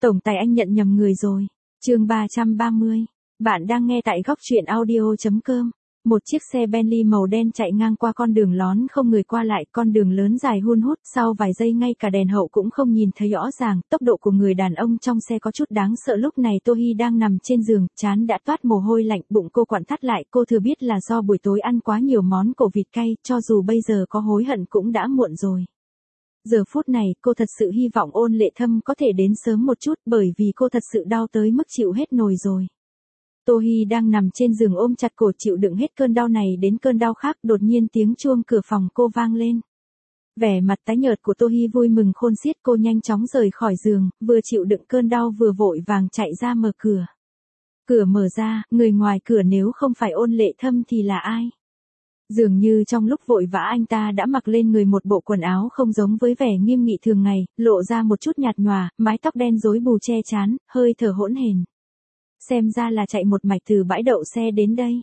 Tổng tài anh nhận nhầm người rồi. Chương 330. Bạn đang nghe tại góc truyện audio.com. Một chiếc xe Bentley màu đen chạy ngang qua con đường lón không người qua lại, con đường lớn dài hun hút, sau vài giây ngay cả đèn hậu cũng không nhìn thấy rõ ràng, tốc độ của người đàn ông trong xe có chút đáng sợ. Lúc này Tô Hi đang nằm trên giường, trán đã toát mồ hôi lạnh, bụng cô quặn thắt lại, cô thừa biết là do buổi tối ăn quá nhiều món cổ vịt cay, cho dù bây giờ có hối hận cũng đã muộn rồi. Giờ phút này, cô thật sự hy vọng Ôn Lệ Thâm có thể đến sớm một chút, bởi vì cô thật sự đau tới mức chịu hết nổi rồi. Tô Hi đang nằm trên giường ôm chặt cổ chịu đựng hết cơn đau này đến cơn đau khác, đột nhiên tiếng chuông cửa phòng cô vang lên. Vẻ mặt tái nhợt của Tô Hi vui mừng khôn xiết, cô nhanh chóng rời khỏi giường, vừa chịu đựng cơn đau vừa vội vàng chạy ra mở cửa. Cửa mở ra, người ngoài cửa nếu không phải Ôn Lệ Thâm thì là ai? Dường như trong lúc vội vã anh ta đã mặc lên người một bộ quần áo không giống với vẻ nghiêm nghị thường ngày, lộ ra một chút nhạt nhòa, mái tóc đen rối bù che trán, hơi thở hỗn hển. Xem ra là chạy một mạch từ bãi đậu xe đến đây.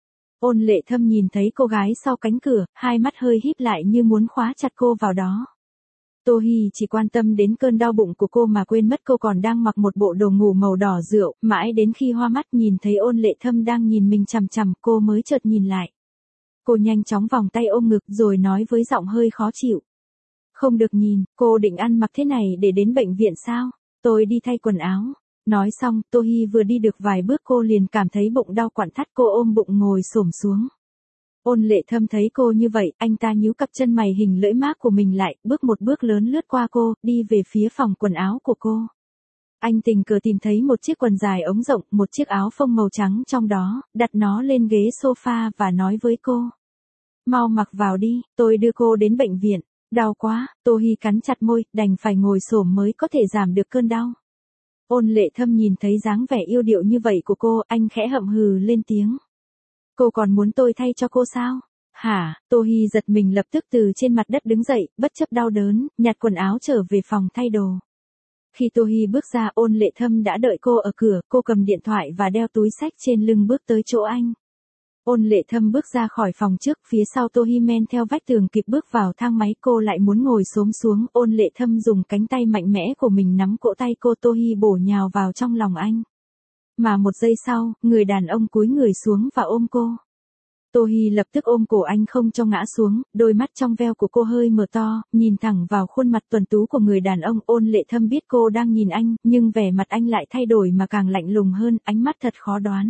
Ôn Lệ Thâm nhìn thấy cô gái sau cánh cửa, hai mắt hơi híp lại như muốn khóa chặt cô vào đó. Tô Hi chỉ quan tâm đến cơn đau bụng của cô mà quên mất cô còn đang mặc một bộ đồ ngủ màu đỏ rượu, mãi đến khi hoa mắt nhìn thấy Ôn Lệ Thâm đang nhìn mình chằm chằm, cô mới chợt nhìn lại. Cô nhanh chóng vòng tay ôm ngực rồi nói với giọng hơi khó chịu. Không được nhìn, cô định ăn mặc thế này để đến bệnh viện sao? Tôi đi thay quần áo. Nói xong, Tô Hi vừa đi được vài bước cô liền cảm thấy bụng đau quặn thắt, cô ôm bụng ngồi xổm xuống. Ôn Lệ Thâm thấy cô như vậy, anh ta nhíu cặp chân mày hình lưỡi mác của mình lại, bước một bước lớn lướt qua cô, đi về phía phòng quần áo của cô. Anh tình cờ tìm thấy một chiếc quần dài ống rộng, một chiếc áo phông màu trắng trong đó, đặt nó lên ghế sofa và nói với cô. Mau mặc vào đi, tôi đưa cô đến bệnh viện. Đau quá, Tô Hi cắn chặt môi, đành phải ngồi xổm mới có thể giảm được cơn đau. Ôn Lệ Thâm nhìn thấy dáng vẻ yêu điệu như vậy của cô, anh khẽ hậm hừ lên tiếng. Cô còn muốn tôi thay cho cô sao? Hả? Tô Hi giật mình lập tức từ trên mặt đất đứng dậy, bất chấp đau đớn, nhặt quần áo trở về phòng thay đồ. Khi Tô Hi bước ra, Ôn Lệ Thâm đã đợi cô ở cửa, cô cầm điện thoại và đeo túi xách trên lưng bước tới chỗ anh. Ôn Lệ Thâm bước ra khỏi phòng trước, phía sau Tô Hi men theo vách tường kịp bước vào thang máy, cô lại muốn ngồi xổm xuống, Ôn Lệ Thâm dùng cánh tay mạnh mẽ của mình nắm cổ tay cô, Tô Hi bổ nhào vào trong lòng anh. Mà một giây sau, người đàn ông cúi người xuống và ôm cô. Tô Hi lập tức ôm cổ anh không cho ngã xuống, đôi mắt trong veo của cô hơi mở to, nhìn thẳng vào khuôn mặt tuấn tú của người đàn ông. Ôn Lệ Thâm biết cô đang nhìn anh, nhưng vẻ mặt anh lại thay đổi mà càng lạnh lùng hơn, ánh mắt thật khó đoán.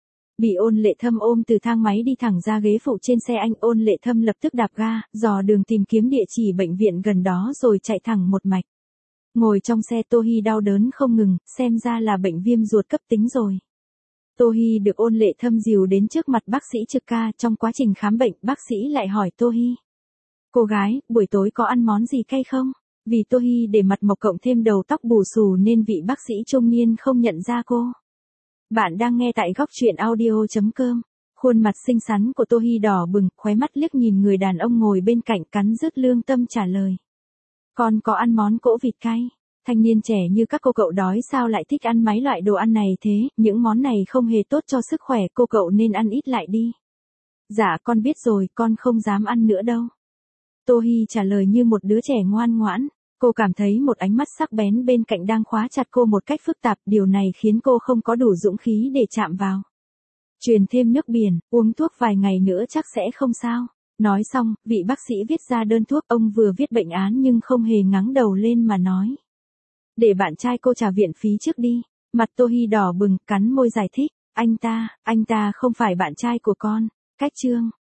Bị Ôn Lệ Thâm ôm từ thang máy đi thẳng ra ghế phụ trên xe anh, Ôn Lệ Thâm lập tức đạp ga, dò đường tìm kiếm địa chỉ bệnh viện gần đó rồi chạy thẳng một mạch. Ngồi trong xe Tô Hi đau đớn không ngừng, xem ra là bệnh viêm ruột cấp tính rồi. Tô Hi được Ôn Lệ Thâm dìu đến trước mặt bác sĩ trực ca, trong quá trình khám bệnh, bác sĩ lại hỏi Tô Hi. Cô gái, buổi tối có ăn món gì cay không? Vì Tô Hi để mặt mộc cộng thêm đầu tóc bù xù nên vị bác sĩ trung niên không nhận ra cô. Bạn đang nghe tại góc truyện audio.com. Khuôn mặt xinh xắn của Tô Hi đỏ bừng, khóe mắt liếc nhìn người đàn ông ngồi bên cạnh, cắn rứt lương tâm trả lời. Con có ăn món cỗ vịt cay. Thanh niên trẻ như các cô cậu đói sao lại thích ăn mấy loại đồ ăn này thế, những món này không hề tốt cho sức khỏe, cô cậu nên ăn ít lại đi. Dạ con biết rồi, con không dám ăn nữa đâu. Tô Hi trả lời như một đứa trẻ ngoan ngoãn. Cô cảm thấy một ánh mắt sắc bén bên cạnh đang khóa chặt cô một cách phức tạp, điều này khiến cô không có đủ dũng khí để chạm vào. Truyền thêm nước biển, uống thuốc vài ngày nữa chắc sẽ không sao. Nói xong, vị bác sĩ viết ra đơn thuốc, ông vừa viết bệnh án nhưng không hề ngẩng đầu lên mà nói. Để bạn trai cô trả viện phí trước đi. Mặt Tô Hi đỏ bừng, cắn môi giải thích. Anh ta không phải bạn trai của con. Cách chương.